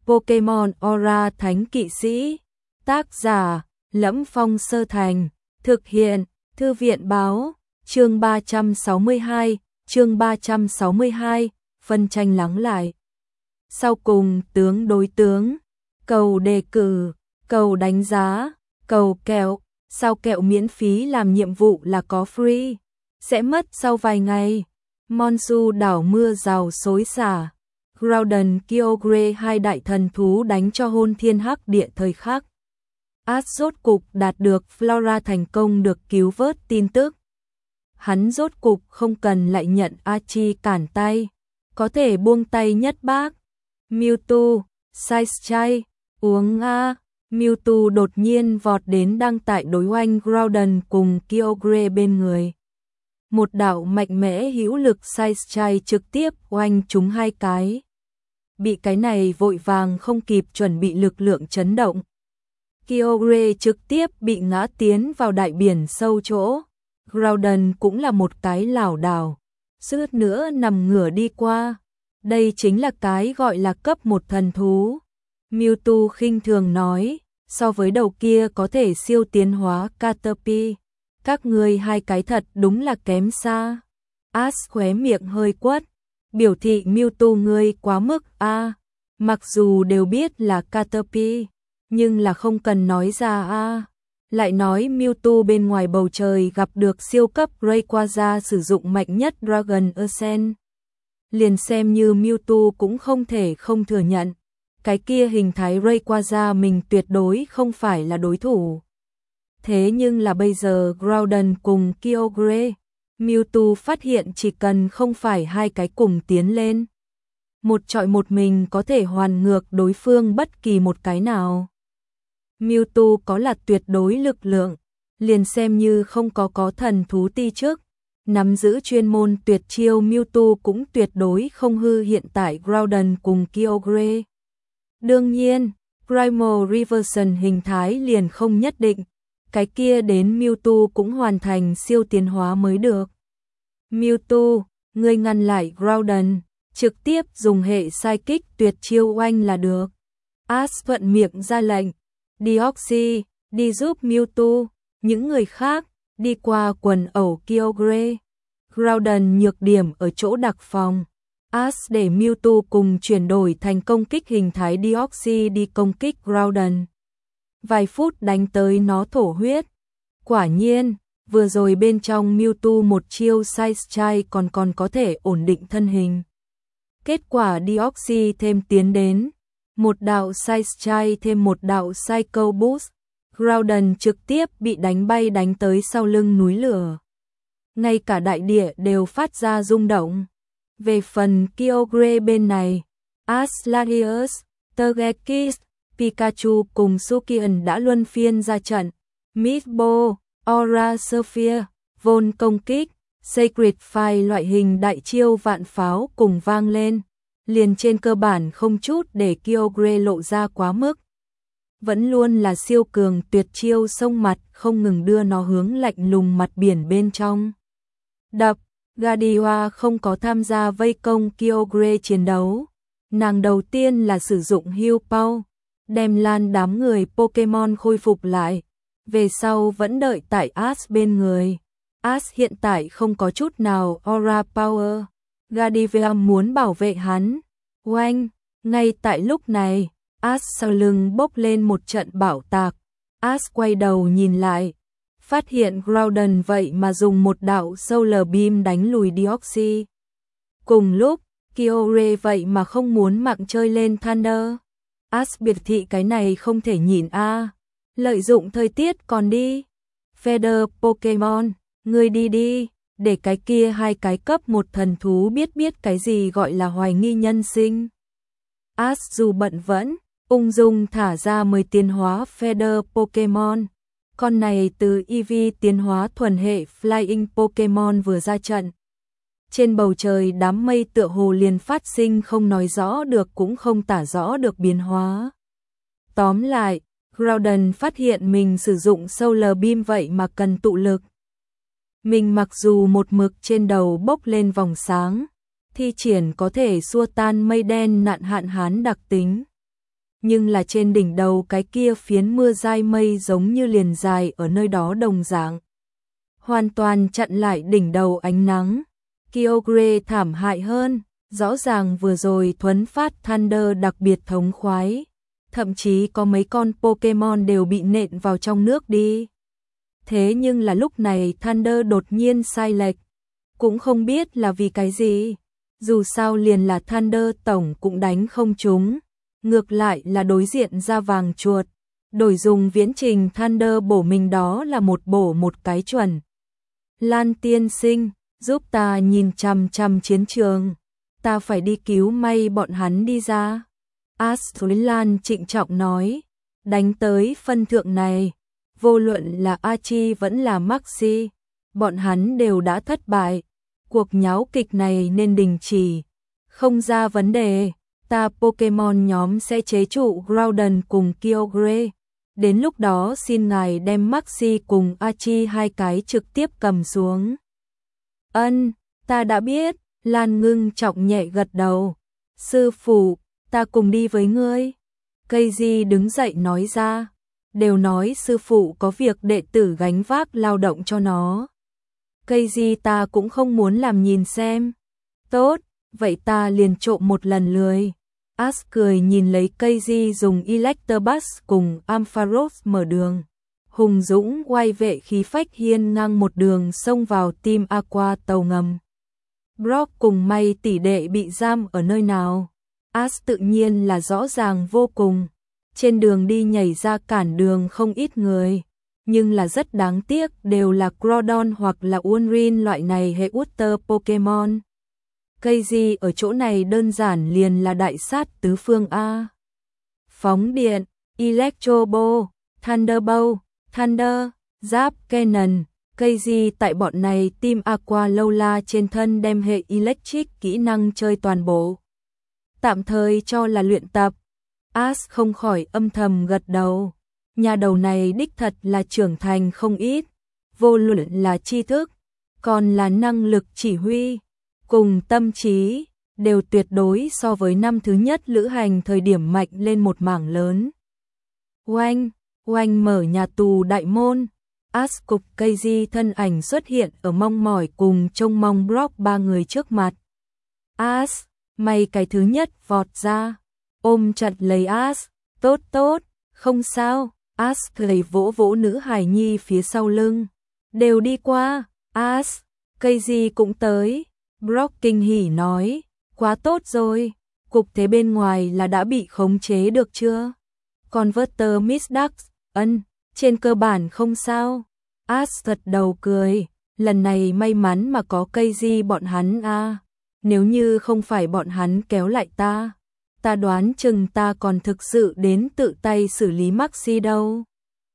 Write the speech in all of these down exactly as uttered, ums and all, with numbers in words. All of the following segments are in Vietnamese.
Pokemon Aura Thánh Kỵ Sĩ. Tác giả: Lẫm Phong Sơ Thành. Thực hiện: Thư viện báo. Chương ba trăm sáu mươi hai, chương ba trăm sáu mươi hai, phân tranh lắng lại. Sau cùng tướng đối tướng, cầu đề cử, cầu đánh giá, cầu kẹo, sao kẹo miễn phí làm nhiệm vụ là có free, sẽ mất sau vài ngày. Monsu đảo mưa rào xối xả. Groudon Kyogre hai đại thần thú đánh cho hôn thiên hắc địa thời khắc. Ash rốt cục đạt được Flora thành công được cứu vớt tin tức. Hắn rốt cục không cần lại nhận Archie cản tay, có thể buông tay nhất bác. Mewtwo, Saischai, uống a. Mewtwo đột nhiên vọt đến đang tại đối oanh Groudon cùng Kyogre bên người. Một đạo mạnh mẽ hữu lực Saischai trực tiếp oanh trúng hai cái. Bị cái này vội vàng không kịp chuẩn bị lực lượng chấn động. Kyogre trực tiếp bị ngã tiến vào đại biển sâu chỗ. Groudon cũng là một cái lảo đảo, suýt nữa nằm ngửa đi qua. Đây chính là cái gọi là cấp một thần thú. Mewtwo khinh thường nói, so với đầu kia có thể siêu tiến hóa Caterpie, các ngươi hai cái thật đúng là kém xa. Ash khóe miệng hơi quất, biểu thị Mewtwo ngươi quá mức a. À, mặc dù đều biết là Caterpie, nhưng là không cần nói ra a. À. Lại nói Mewtwo bên ngoài bầu trời gặp được siêu cấp Rayquaza sử dụng mạnh nhất Dragon Ascent. Liền xem như Mewtwo cũng không thể không thừa nhận, cái kia hình thái Rayquaza mình tuyệt đối không phải là đối thủ. Thế nhưng là bây giờ Groudon cùng Kyogre, Mewtwo phát hiện chỉ cần không phải hai cái cùng tiến lên, một trọi một mình có thể hoàn ngược đối phương bất kỳ một cái nào. Mewtwo có là tuyệt đối lực lượng, liền xem như không có có thần thú ti trước, nắm giữ chuyên môn tuyệt chiêu Mewtwo cũng tuyệt đối không hư hiện tại Groudon cùng Kyogre. Đương nhiên, Primal Reversion hình thái liền không nhất định, cái kia đến Mewtwo cũng hoàn thành siêu tiến hóa mới được. Mewtwo, ngươi ngăn lại Groudon, trực tiếp dùng hệ Psychic tuyệt chiêu oanh là được. Ash thuận miệng ra lệnh, Deoxys, đi giúp Mewtwo, những người khác, đi qua quần ẩu Kyogre. Groudon nhược điểm ở chỗ đặc phòng. Ash để Mewtwo cùng chuyển đổi thành công kích hình thái Deoxys đi công kích Groudon. Vài phút đánh tới nó thổ huyết. Quả nhiên, vừa rồi bên trong Mewtwo một chiêu Saischai còn còn có thể ổn định thân hình. Kết quả Deoxys thêm tiến đến, một đạo Saischai thêm một đạo Psycho Boost, Groudon trực tiếp bị đánh bay đánh tới sau lưng núi lửa. Ngay cả đại địa đều phát ra rung động. Về phần Kyogre bên này, Ashlarius, Togekiss, Pikachu cùng Sukian đã luân phiên ra trận. Meatball, Aura Sphere, Von công kích, Sacred Fire loại hình đại chiêu vạn pháo cùng vang lên, liền trên cơ bản không chút để Kyogre lộ ra quá mức. Vẫn luôn là siêu cường tuyệt chiêu sông mặt không ngừng đưa nó hướng lạnh lùng mặt biển bên trong. Đập, Gadiwa không có tham gia vây công Kyogre chiến đấu. Nàng đầu tiên là sử dụng Heal Pow, đem lan đám người Pokemon khôi phục lại. Về sau vẫn đợi tại Ash bên người. Ash hiện tại không có chút nào Aura Power. Gadiva muốn bảo vệ hắn. Oanh, ngay tại lúc này, Ash sau lưng bốc lên một trận bão tạc. Ash quay đầu nhìn lại, phát hiện Groudon vậy mà dùng một đạo Solar Beam đánh lùi Deoxys. Cùng lúc, Kyogre vậy mà không muốn mạng chơi lên Thunder. Ash biệt thị cái này không thể nhìn a. À. Lợi dụng thời tiết còn đi. Feather Pokemon, ngươi đi đi, để cái kia hai cái cấp một thần thú biết biết cái gì gọi là hoài nghi nhân sinh. Ash dù bận vẫn, ung dung thả ra mười tiến hóa Feather Pokemon. Con này từ Eevee tiến hóa thuần hệ Flying Pokemon vừa ra trận. Trên bầu trời đám mây tựa hồ liền phát sinh không nói rõ được cũng không tả rõ được biến hóa. Tóm lại, Groudon phát hiện mình sử dụng Solar Beam vậy mà cần tụ lực. Mình mặc dù một mực trên đầu bốc lên vòng sáng, thi triển có thể xua tan mây đen nạn hạn hán đặc tính. nhưng là trên đỉnh đầu cái kia phiến mưa dai mây giống như liền dài ở nơi đó đồng dạng. Hoàn toàn chặn lại đỉnh đầu ánh nắng. Kyogre thảm hại hơn, rõ ràng vừa rồi thuấn phát Thunder đặc biệt thống khoái. Thậm chí có mấy con Pokemon đều bị nện vào trong nước đi. Thế nhưng là lúc này Thunder đột nhiên sai lệch. Cũng không biết là vì cái gì. Dù sao liền là Thunder tổng cũng đánh không trúng. Ngược lại là đối diện ra vàng chuột. Đổi dùng viễn trình Thunder bổ mình đó là một bổ một cái chuẩn. Lan tiên sinh, giúp ta nhìn chằm chằm chiến trường. Ta phải đi cứu may bọn hắn đi ra. Ashley Lan trịnh trọng nói. Đánh tới phân thượng này. Vô luận là Archie vẫn là Maxie. Bọn hắn đều đã thất bại. Cuộc nháo kịch này nên đình chỉ. Không ra vấn đề. Ta Pokemon nhóm sẽ chế trụ Groudon cùng Kyogre. Đến lúc đó xin ngài đem Maxie cùng Archie hai cái trực tiếp cầm xuống. Ân, ta đã biết. Lan ngưng trọng nhẹ gật đầu. Sư phụ, ta cùng đi với ngươi. Keiji đứng dậy nói ra. Đều nói sư phụ có việc đệ tử gánh vác lao động cho nó. Keiji ta cũng không muốn làm nhìn xem. Tốt, vậy ta liền trộm một lần lười. Ash cười nhìn lấy Keiji dùng Electabuzz cùng Ampharos mở đường. Hùng dũng quay vệ khí phách hiên ngang một đường xông vào Team Aqua tàu ngầm. Brock cùng May tỷ đệ bị giam ở nơi nào? Ash tự nhiên là rõ ràng vô cùng. Trên đường đi nhảy ra cản đường không ít người. Nhưng là rất đáng tiếc đều là Groudon hoặc là Unorin loại này hệ Water Pokemon. Keiji ở chỗ này đơn giản liền là đại sát tứ phương A. Phóng điện, Electro Ball, Thunderbolt, Thunder, Giáp Cannon. Keiji tại bọn này Team Aqua Lola trên thân đem hệ Electric kỹ năng chơi toàn bộ. Tạm thời cho là luyện tập. Ash không khỏi âm thầm gật đầu. Nhà đầu này đích thật là trưởng thành không ít. Vô luận là tri thức, còn là năng lực chỉ huy, cùng tâm trí, đều tuyệt đối so với năm thứ nhất lữ hành thời điểm mạnh lên một mảng lớn. Oanh, oanh mở nhà tù đại môn. Ash cục Keiji thân ảnh xuất hiện ở mong mỏi cùng trông mong Brock ba người trước mặt. Ash, mày cái thứ nhất vọt ra, ôm chặt lấy Ash, tốt tốt, không sao. Ash cười vỗ vỗ nữ hài nhi phía sau lưng. Đều đi qua, Ash, Keiji cũng tới. Brock kinh hỉ nói, quá tốt rồi, cục thế bên ngoài là đã bị khống chế được chưa? Converter Miss Ducks, ân, trên cơ bản không sao. Ash gật đầu cười, lần này may mắn mà có Keiji bọn hắn a. À. Nếu như không phải bọn hắn kéo lại ta, ta đoán chừng ta còn thực sự đến tự tay xử lý Maxie đâu.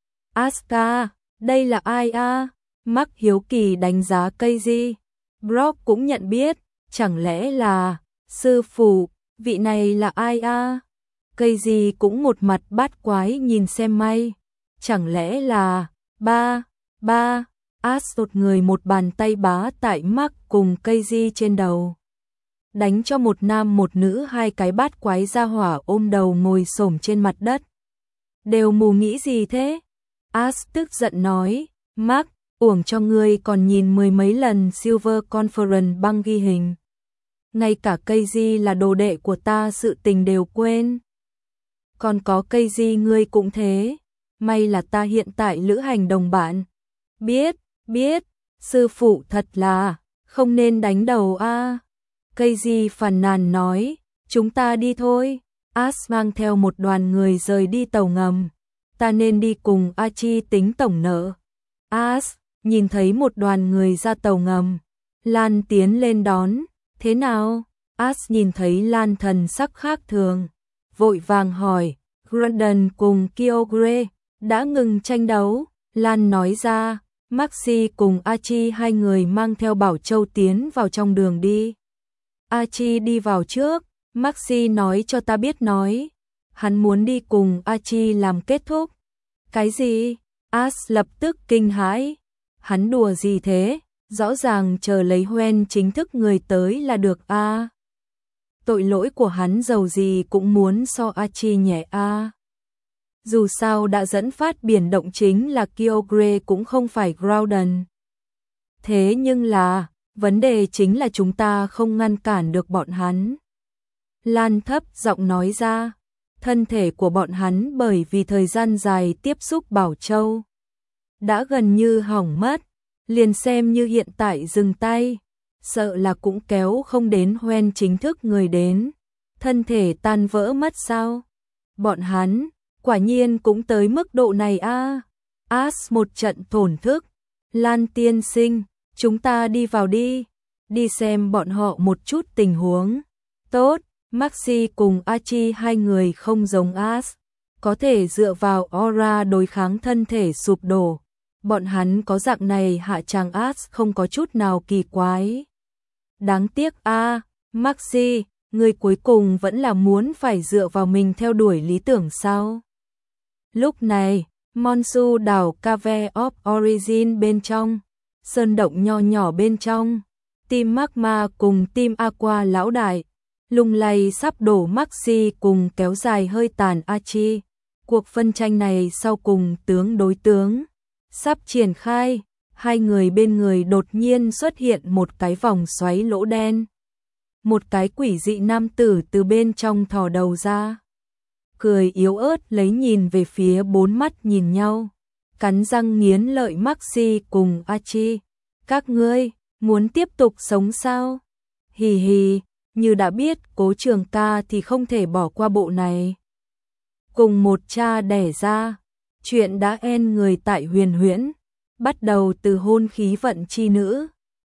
Asuka, đây là ai a? À? Max hiếu kỳ đánh giá Keiji. Brock cũng nhận biết, chẳng lẽ là sư phụ, vị này là ai a? À? Keiji cũng một mặt bát quái nhìn xem may. Chẳng lẽ là ba, ba, Ash một người một bàn tay bá tại Max cùng Keiji trên đầu. Đánh cho một nam một nữ hai cái bát quái ra hỏa ôm đầu ngồi xổm trên mặt đất. Đều mù nghĩ gì thế? Ash tức giận nói, Max, uổng cho ngươi còn nhìn mười mấy lần Silver Conference băng ghi hình. Ngay cả Keiji là đồ đệ của ta sự tình đều quên. Còn có Keiji ngươi cũng thế. May là ta hiện tại lữ hành đồng bạn. Biết, biết, sư phụ thật là, không nên đánh đầu a. À. Keiji phàn nàn nói, chúng ta đi thôi. Ash mang theo một đoàn người rời đi tàu ngầm. Ta nên đi cùng Archie tính tổng nợ. Ash nhìn thấy một đoàn người ra tàu ngầm. Lan tiến lên đón. Thế nào? Ash nhìn thấy Lan thần sắc khác thường. Vội vàng hỏi, Groudon cùng Kyogre đã ngừng tranh đấu. Lan nói ra, Maxie cùng Archie hai người mang theo Bảo Châu tiến vào trong đường đi. Archie đi vào trước, Maxie nói cho ta biết nói. Hắn muốn đi cùng Archie làm kết thúc. Cái gì? Ash lập tức kinh hãi. Hắn đùa gì thế? Rõ ràng chờ lấy Hoen chính thức người tới là được a. À. tội lỗi của hắn dầu gì cũng muốn so Archie nhẹ a. Dù sao đã dẫn phát biển động chính là Kyogre cũng không phải Groudon. Thế nhưng là, vấn đề chính là chúng ta không ngăn cản được bọn hắn. Lan thấp giọng nói ra, thân thể của bọn hắn bởi vì thời gian dài tiếp xúc Bảo Châu đã gần như hỏng mất, liền xem như hiện tại dừng tay, sợ là cũng kéo không đến Hoenn chính thức người đến, thân thể tan vỡ mất sao? Bọn hắn, quả nhiên cũng tới mức độ này a. À. Ash một trận thổn thức, Lan tiên sinh, chúng ta đi vào đi, đi xem bọn họ một chút tình huống. Tốt, Maxi cùng Archie hai người không giống Ash, có thể dựa vào aura đối kháng thân thể sụp đổ. Bọn hắn có dạng này hạ tràng Ash không có chút nào kỳ quái. Đáng tiếc a, à, Maxi, người cuối cùng vẫn là muốn phải dựa vào mình theo đuổi lý tưởng sao? Lúc này, Monsu đảo Cave of Origin bên trong, sơn động nho nhỏ bên trong, team Magma cùng team Aqua lão đại, lung lay sắp đổ Maxi cùng kéo dài hơi tàn Archie. Cuộc phân tranh này sau cùng tướng đối tướng sắp triển khai, hai người bên người đột nhiên xuất hiện một cái vòng xoáy lỗ đen. Một cái quỷ dị nam tử từ bên trong thò đầu ra, cười yếu ớt lấy nhìn về phía bốn mắt nhìn nhau, cắn răng nghiến lợi Maxi cùng Archie. Các ngươi, muốn tiếp tục sống sao? Hì hì, như đã biết Cố Trường Ca thì không thể bỏ qua bộ này. Cùng một cha đẻ ra, chuyện đã end người tại Huyền Huyễn, bắt đầu từ hôn khí vận chi nữ.